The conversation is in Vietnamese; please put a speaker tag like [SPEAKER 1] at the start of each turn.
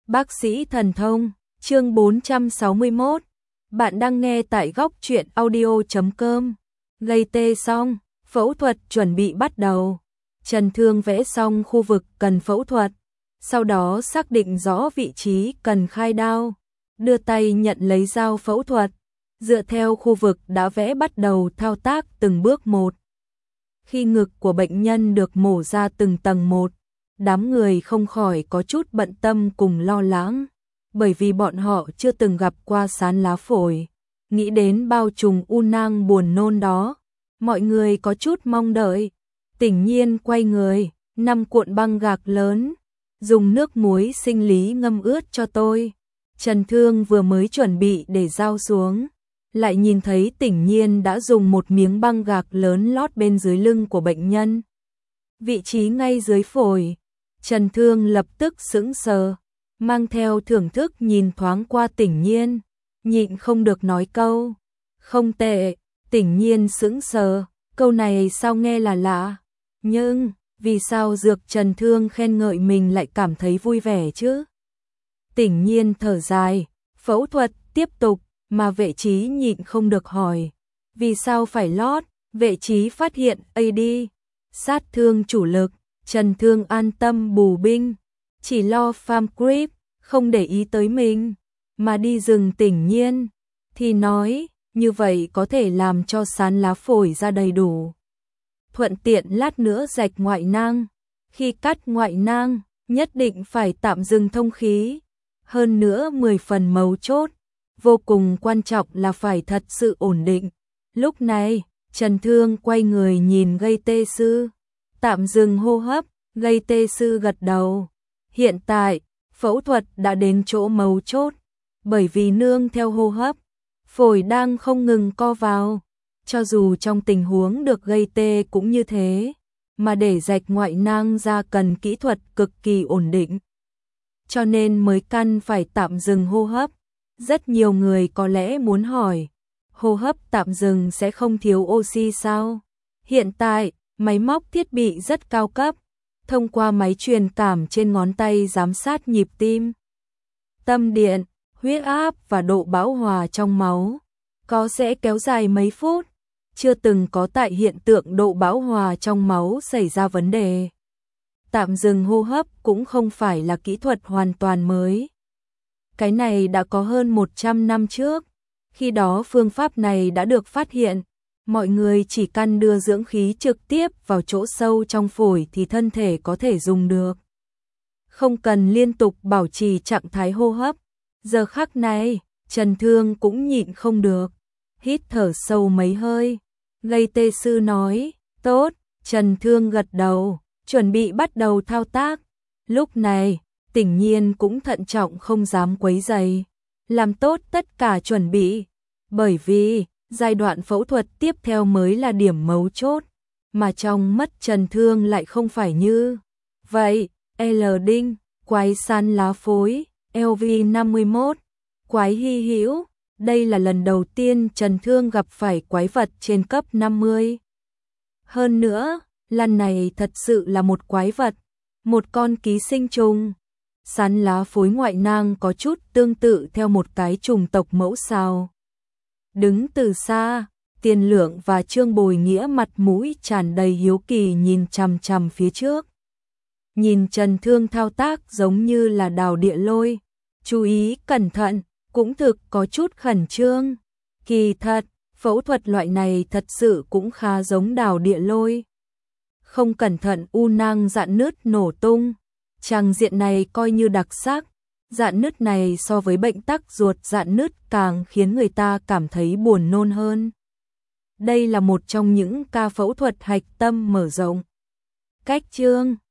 [SPEAKER 1] Bác sĩ thần thông, chương 461. Bạn đang nghe tại góc truyện audio.com. Gây tê xong, phẫu thuật chuẩn bị bắt đầu. Trần Thương vẽ xong khu vực cần phẫu thuật, sau đó xác định rõ vị trí cần khai đao, đưa tay nhận lấy dao phẫu thuật, dựa theo khu vực đã vẽ bắt đầu thao tác từng bước một. Khi ngực của bệnh nhân được mổ ra từng tầng một, đám người không khỏi có chút bận tâm cùng lo lắng, bởi vì bọn họ chưa từng gặp qua sán lá phổi. Nghĩ đến bao trùm u nang buồn nôn đó, mọi người có chút mong đợi. Tỉnh Nhiên quay người, 5 cuộn băng gạc lớn, dùng nước muối sinh lý ngâm ướt cho tôi. Trần Thương vừa mới chuẩn bị để dao xuống, lại nhìn thấy Tỉnh Nhiên đã dùng một miếng băng gạc lớn lót bên dưới lưng của bệnh nhân, vị trí ngay dưới phổi. Trần Thương lập tức sững sờ, mang theo thưởng thức nhìn thoáng qua Tỉnh Nhiên, nhịn không được nói câu, không tệ. Tỉnh Nhiên sững sờ, câu này sao nghe là lạ, nhưng vì sao dược Trần Thương khen ngợi mình lại cảm thấy vui vẻ chứ? Tỉnh Nhiên thở dài, phẫu thuật tiếp tục, mà Vệ Chí nhịn không được hỏi, vì sao phải lót? Vệ Chí phát hiện AD, sát thương chủ lực. Trần Thương an tâm bù binh, chỉ lo farm creep, không để ý tới mình, mà đi rừng. Tỉnh Nhiên thì nói, như vậy có thể làm cho sán lá phổi ra đầy đủ, thuận tiện lát nữa rạch ngoại nang. Khi cắt ngoại nang, nhất định phải tạm dừng thông khí. Hơn nữa 10 phần mấu chốt, vô cùng quan trọng là phải thật sự ổn định. Lúc này, Trần Thương quay người nhìn gây tê sư, tạm dừng hô hấp. Gây tê sư gật đầu. Hiện tại, phẫu thuật đã đến chỗ mấu chốt, bởi vì nương theo hô hấp, phổi đang không ngừng co vào. Cho dù trong tình huống được gây tê cũng như thế, mà để rạch ngoại nang ra cần kỹ thuật cực kỳ ổn định, cho nên mới cần phải tạm dừng hô hấp. Rất nhiều người có lẽ muốn hỏi, hô hấp tạm dừng sẽ không thiếu oxy sao? Hiện tại, máy móc thiết bị rất cao cấp, thông qua máy truyền cảm trên ngón tay giám sát nhịp tim, tâm điện, huyết áp và độ bão hòa trong máu, có sẽ kéo dài mấy phút. Chưa từng có tại hiện tượng độ bão hòa trong máu xảy ra vấn đề. Tạm dừng hô hấp cũng không phải là kỹ thuật hoàn toàn mới. Cái này đã có hơn 100 năm trước. Khi đó phương pháp này đã được phát hiện. Mọi người chỉ cần đưa dưỡng khí trực tiếp vào chỗ sâu trong phổi thì thân thể có thể dùng được, không cần liên tục bảo trì trạng thái hô hấp. Giờ khắc này, Trần Thương cũng nhịn không được, hít thở sâu mấy hơi. Gây tê sư nói, tốt. Trần Thương gật đầu, chuẩn bị bắt đầu thao tác. Lúc này, Tỉnh Nhiên cũng thận trọng không dám quấy rầy, làm tốt tất cả chuẩn bị, bởi vì giai đoạn phẫu thuật tiếp theo mới là điểm mấu chốt, mà trong mắt Trần Thương lại không phải như vậy. L đinh, quái sán lá phổi, LV51, quái hy hữu. Đây là lần đầu tiên Trần Thương gặp phải quái vật trên cấp 50. Hơn nữa, lần này thật sự là một quái vật, một con ký sinh trùng. Sán lá phổi ngoại nang có chút tương tự theo một cái trùng tộc mẫu sao. Đứng từ xa, Tiền Lượng và Trương Bồi Nghĩa mặt mũi tràn đầy hiếu kỳ nhìn chằm chằm phía trước. Nhìn Trần Thương thao tác giống như là đào địa lôi, chú ý cẩn thận, cũng thực có chút khẩn trương. Kỳ thật, phẫu thuật loại này thật sự cũng khá giống đào địa lôi. Không cẩn thận u nang rạn nứt nổ tung. Tràng diện này coi như đặc sắc. Rạn nứt này so với bệnh tắc ruột rạn nứt càng khiến người ta cảm thấy buồn nôn hơn. Đây là một trong những ca phẫu thuật hạch tâm mở rộng. Cách chương